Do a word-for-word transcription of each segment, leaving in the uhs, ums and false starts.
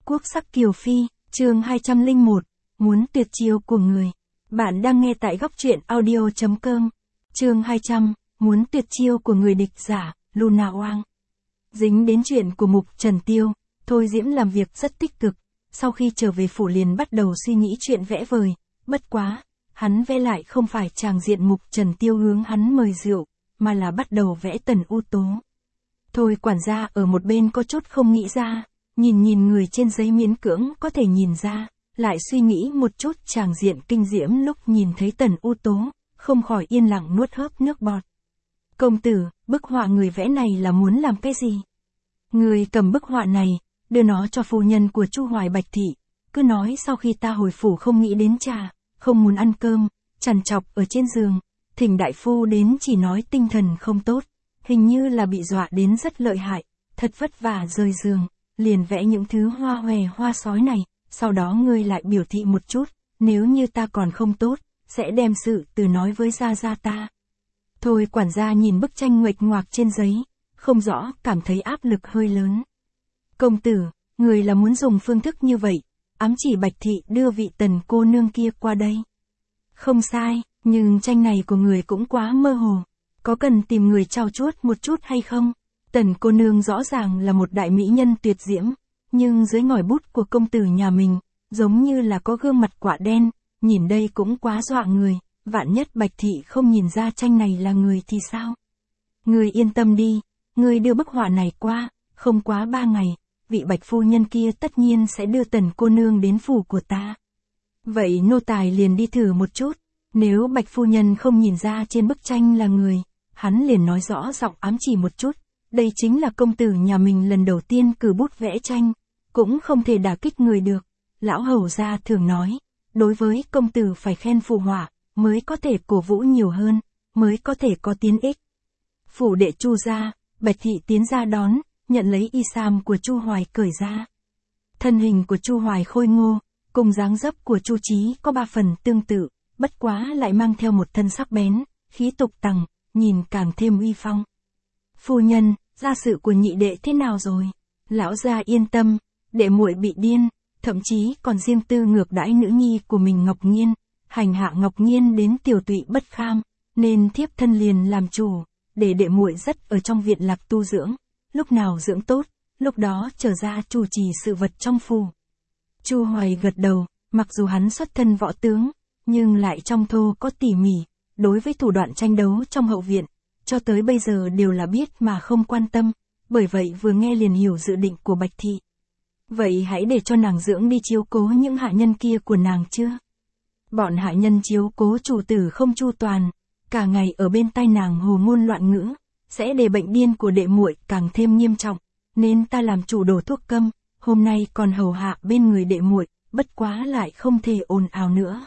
quốc sắc kiều phi, chương hai trăm lẻ một, muốn tuyệt chiêu của người. Bạn đang nghe tại góc truyện audio chấm com. Chương hai trăm, muốn tuyệt chiêu của người địch giả, Luna Oang. Dính đến chuyện của Mục Trần Tiêu, Thôi Diễm làm việc rất tích cực, sau khi trở về phủ liền bắt đầu suy nghĩ chuyện vẽ vời, bất quá, hắn vẽ lại không phải tràng diện Mục Trần Tiêu hướng hắn mời rượu, mà là bắt đầu vẽ Tần U Tố. Thôi quản gia ở một bên có chút không nghĩ ra, nhìn nhìn người trên giấy miễn cưỡng có thể nhìn ra, lại suy nghĩ một chút tràng diện kinh diễm lúc nhìn thấy Tần U Tố, không khỏi yên lặng nuốt hớp nước bọt. Công tử, bức họa người vẽ này là muốn làm cái gì? Người cầm bức họa này, đưa nó cho phu nhân của Chu Hoài Bạch Thị, cứ nói sau khi ta hồi phủ không nghĩ đến trà, không muốn ăn cơm, trằn trọc ở trên giường, thỉnh đại phu đến chỉ nói tinh thần không tốt, hình như là bị dọa đến rất lợi hại, thật vất vả rời giường, liền vẽ những thứ hoa hòe hoa sói này, sau đó ngươi lại biểu thị một chút, nếu như ta còn không tốt, sẽ đem sự từ nói với gia gia ta. Thôi quản gia nhìn bức tranh nguệch ngoạc trên giấy, không rõ, cảm thấy áp lực hơi lớn. Công tử, người là muốn dùng phương thức như vậy, ám chỉ Bạch Thị đưa vị Tần cô nương kia qua đây. Không sai, nhưng tranh này của người cũng quá mơ hồ, có cần tìm người trau chuốt một chút hay không? Tần cô nương rõ ràng là một đại mỹ nhân tuyệt diễm, nhưng dưới ngòi bút của công tử nhà mình, giống như là có gương mặt quả đen, nhìn đây cũng quá dọa người, vạn nhất Bạch Thị không nhìn ra tranh này là người thì sao? Người yên tâm đi, người đưa bức họa này qua, không quá ba ngày, vị Bạch phu nhân kia tất nhiên sẽ đưa Tần cô nương đến phủ của ta. Vậy nô tài liền đi thử một chút, nếu Bạch phu nhân không nhìn ra trên bức tranh là người, hắn liền nói rõ giọng ám chỉ một chút, đây chính là công tử nhà mình lần đầu tiên cử bút vẽ tranh, cũng không thể đả kích người được. Lão hầu gia thường nói, đối với công tử phải khen phù họa, mới có thể cổ vũ nhiều hơn, mới có thể có tiến ích. Phủ đệ Chu gia, Bạch Thị tiến ra đón, nhận lấy y sam của Chu Hoài cởi ra. Thân hình của Chu Hoài khôi ngô, cùng dáng dấp của Chu Chí có ba phần tương tự, bất quá lại mang theo một thân sắc bén, khí tục tằng, nhìn càng thêm uy phong. Phu nhân, gia sự của nhị đệ thế nào rồi? Lão gia yên tâm, đệ muội bị điên, thậm chí còn riêng tư ngược đãi nữ nhi của mình Ngọc Nghiên, hành hạ Ngọc Nghiên đến tiểu tụy bất kham, nên thiếp thân liền làm chủ, để đệ muội rất ở trong viện lạc tu dưỡng, lúc nào dưỡng tốt, lúc đó trở ra chủ trì sự vật trong phủ. Chu Hoài gật đầu, mặc dù hắn xuất thân võ tướng, nhưng lại trong thô có tỉ mỉ, đối với thủ đoạn tranh đấu trong hậu viện, cho tới bây giờ đều là biết mà không quan tâm, bởi vậy vừa nghe liền hiểu dự định của Bạch Thị. Vậy hãy để cho nàng dưỡng đi chiếu cố những hạ nhân kia của nàng chưa? Bọn hạ nhân chiếu cố chủ tử không chu toàn, cả ngày ở bên tai nàng hồ ngôn loạn ngữ, sẽ để bệnh điên của đệ muội càng thêm nghiêm trọng, nên ta làm chủ đổ thuốc câm, hôm nay còn hầu hạ bên người đệ muội, bất quá lại không thể ồn ào nữa.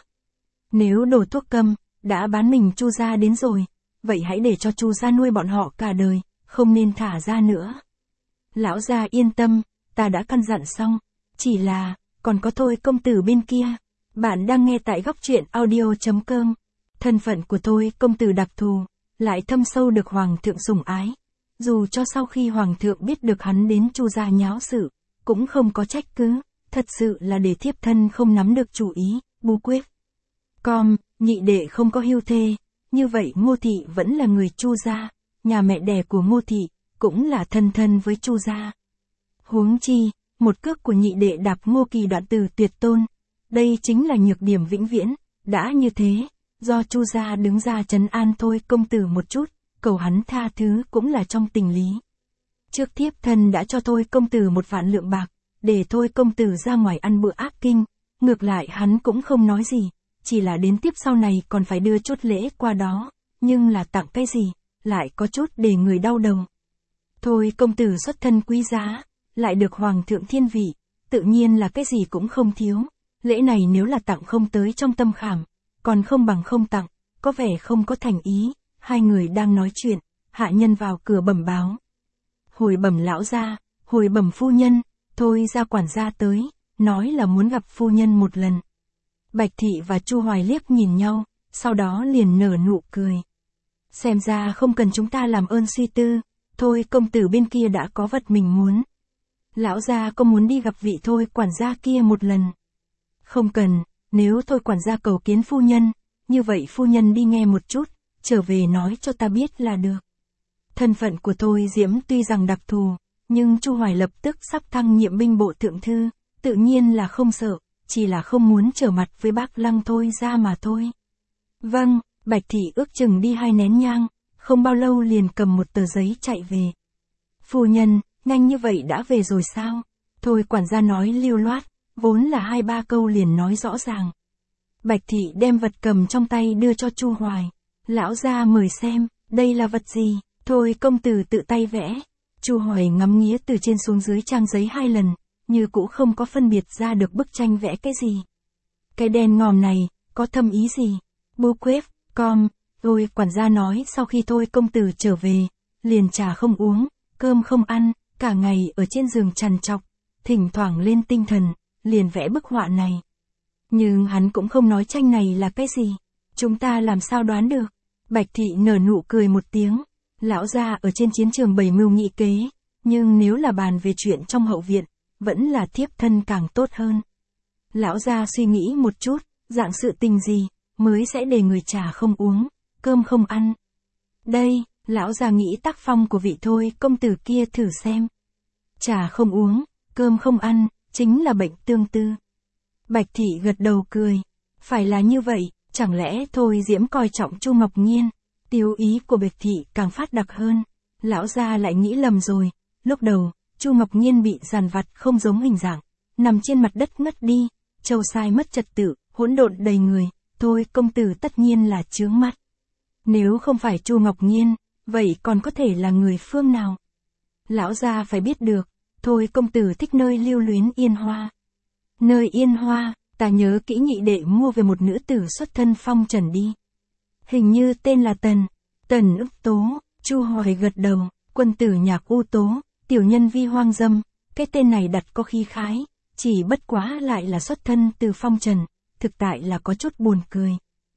Nếu đổ thuốc câm, đã bán mình Chu gia đến rồi, vậy hãy để cho Chu gia nuôi bọn họ cả đời, không nên thả ra nữa. Lão gia yên tâm, ta đã căn dặn xong, chỉ là, còn có Thôi công tử bên kia. Bạn đang nghe tại góc truyện audio chấm com. Thân phận của Thôi công tử đặc thù, lại thâm sâu được hoàng thượng sủng ái. Dù cho sau khi hoàng thượng biết được hắn đến Chu gia nháo sự, cũng không có trách cứ, thật sự là để thiếp thân không nắm được chủ ý, bu quyết. Com, nhị đệ không có hưu thê, như vậy Ngô Thị vẫn là người Chu gia, nhà mẹ đẻ của Ngô Thị, cũng là thân thân với Chu gia. Huống chi, một cước của nhị đệ đạp Ngô Kỳ đoạn từ tuyệt tôn, đây chính là nhược điểm vĩnh viễn, đã như thế, do Chu gia đứng ra trấn an Thôi công tử một chút, cầu hắn tha thứ cũng là trong tình lý. Trước thiếp thân đã cho Thôi công tử một vạn lượng bạc, để Thôi công tử ra ngoài ăn bữa áp kinh, ngược lại hắn cũng không nói gì, chỉ là đến tiếp sau này còn phải đưa chút lễ qua đó, nhưng là tặng cái gì, lại có chút để người đau đầu. Thôi công tử xuất thân quý giá, lại được hoàng thượng thiên vị, tự nhiên là cái gì cũng không thiếu, lễ này nếu là tặng không tới trong tâm khảm, còn không bằng không tặng, có vẻ không có thành ý. Hai người đang nói chuyện, hạ nhân vào cửa bẩm báo. Hồi bẩm lão gia, hồi bẩm phu nhân, Thôi ra quản gia tới, nói là muốn gặp phu nhân một lần. Bạch Thị và Chu Hoài liếc nhìn nhau, sau đó liền nở nụ cười. Xem ra không cần chúng ta làm ơn suy tư, Thôi công tử bên kia đã có vật mình muốn. lão gia có muốn đi gặp vị thôi quản gia kia một lần? Không cần, nếu thôi quản gia cầu kiến phu nhân, như vậy phu nhân đi nghe một chút, trở về nói cho ta biết là được. Thân phận của Thôi Diễm tuy rằng đặc thù, nhưng Chu Hoài lập tức sắp thăng nhiệm binh bộ thượng thư, tự nhiên là không sợ, chỉ là không muốn trở mặt với bác Lăng Thôi ra mà thôi. Vâng, Bạch Thị ước chừng đi hai nén nhang, không bao lâu liền cầm một tờ giấy chạy về. Phu nhân, nhanh như vậy đã về rồi sao? Thôi quản gia nói lưu loát, vốn là hai ba câu liền nói rõ ràng. Bạch Thị đem vật cầm trong tay đưa cho Chu Hoài. Lão gia mời xem, đây là vật gì? Thôi công tử tự tay vẽ. Chu Hoài ngắm nghía từ trên xuống dưới trang giấy hai lần, như cũ không có phân biệt ra được bức tranh vẽ cái gì. Cái đèn ngòm này, có thâm ý gì? Bố quếp, com, thôi quản gia nói sau khi Thôi công tử trở về, liền trà không uống, cơm không ăn, cả ngày ở trên giường trằn trọc, thỉnh thoảng lên tinh thần, liền vẽ bức họa này. Nhưng hắn cũng không nói tranh này là cái gì, chúng ta làm sao đoán được. Bạch Thị nở nụ cười một tiếng, lão gia ở trên chiến trường bày mưu nghị kế, nhưng nếu là bàn về chuyện trong hậu viện, vẫn là thiếp thân càng tốt hơn. Lão gia suy nghĩ một chút, dạng sự tình gì, mới sẽ để người trà không uống, cơm không ăn. Đây, lão gia nghĩ tác phong của vị Thôi công tử kia thử xem. Trà không uống, cơm không ăn, chính là bệnh tương tư. Bạch Thị gật đầu cười, phải là như vậy, chẳng lẽ Thôi Diễm coi trọng Chu Ngọc Nhiên? Tiêu ý của Bạch Thị càng phát đặc hơn, lão gia lại nghĩ lầm rồi, lúc đầu, Chu Ngọc Nhiên bị giàn vặt không giống hình dạng, nằm trên mặt đất ngất đi, châu sai mất trật tự, hỗn độn đầy người, Thôi công tử tất nhiên là chướng mắt. Nếu không phải Chu Ngọc Nhiên, vậy còn có thể là người phương nào? Lão gia phải biết được, Thôi công tử thích nơi lưu luyến Yên Hoa. Nơi Yên Hoa, ta nhớ kỹ nhị đệ mua về một nữ tử xuất thân phong trần đi. Hình như tên là Tần, Tần Ức Tố. Chu Hoài gật đầu, quân tử nhạc U Tố, tiểu nhân vi hoang dâm, cái tên này đặt có khí khái, chỉ bất quá lại là xuất thân từ phong trần, thực tại là có chút buồn cười.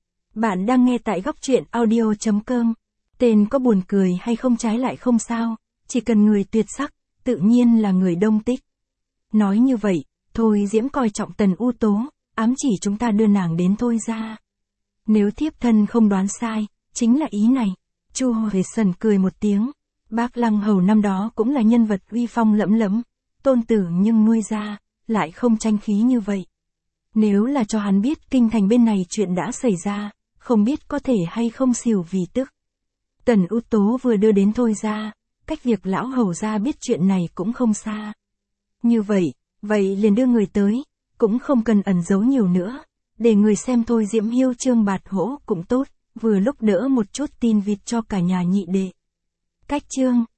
Bạn đang nghe tại góc truyện audio chấm com, tên có buồn cười hay không trái lại không sao, chỉ cần người tuyệt sắc, tự nhiên là người đông tích. Nói như vậy, Thôi Diễm coi trọng Tần U Tố, ám chỉ chúng ta đưa nàng đến Thôi gia. Nếu thiếp thân không đoán sai, chính là ý này. Chu Hoài sần cười một tiếng, bác Lăng Hầu năm đó cũng là nhân vật uy phong lẫm lẫm, tôn tử nhưng nuôi ra, lại không tranh khí như vậy. Nếu là cho hắn biết kinh thành bên này chuyện đã xảy ra, không biết có thể hay không xỉu vì tức. Tần U Tố vừa đưa đến Thôi gia, cách việc lão hầu gia biết chuyện này cũng không xa. Như vậy, vậy liền đưa người tới, cũng không cần ẩn giấu nhiều nữa, để người xem Thôi Diễm hiêu trương bạt hỗ cũng tốt, vừa lúc đỡ một chút tin vịt cho cả nhà nhị đệ. Cách chương